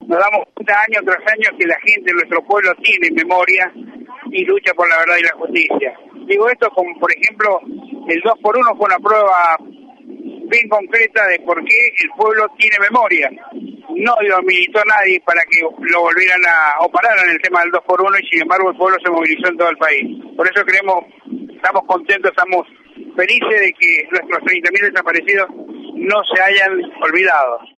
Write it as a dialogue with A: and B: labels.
A: nos damos cuenta año tras año que la gente de nuestro pueblo tiene memoria y lucha por la verdad y la justicia. Digo esto como, por ejemplo, el 2x1 fue una prueba bien concreta de por qué el pueblo tiene memoria. No militó nadie para que lo volvieran o pararan el tema del 2x1 y sin embargo el pueblo se movilizó en todo el país. Por eso estamos contentos, estamos felices de que nuestros 30.000 desaparecidos no se hayan olvidado.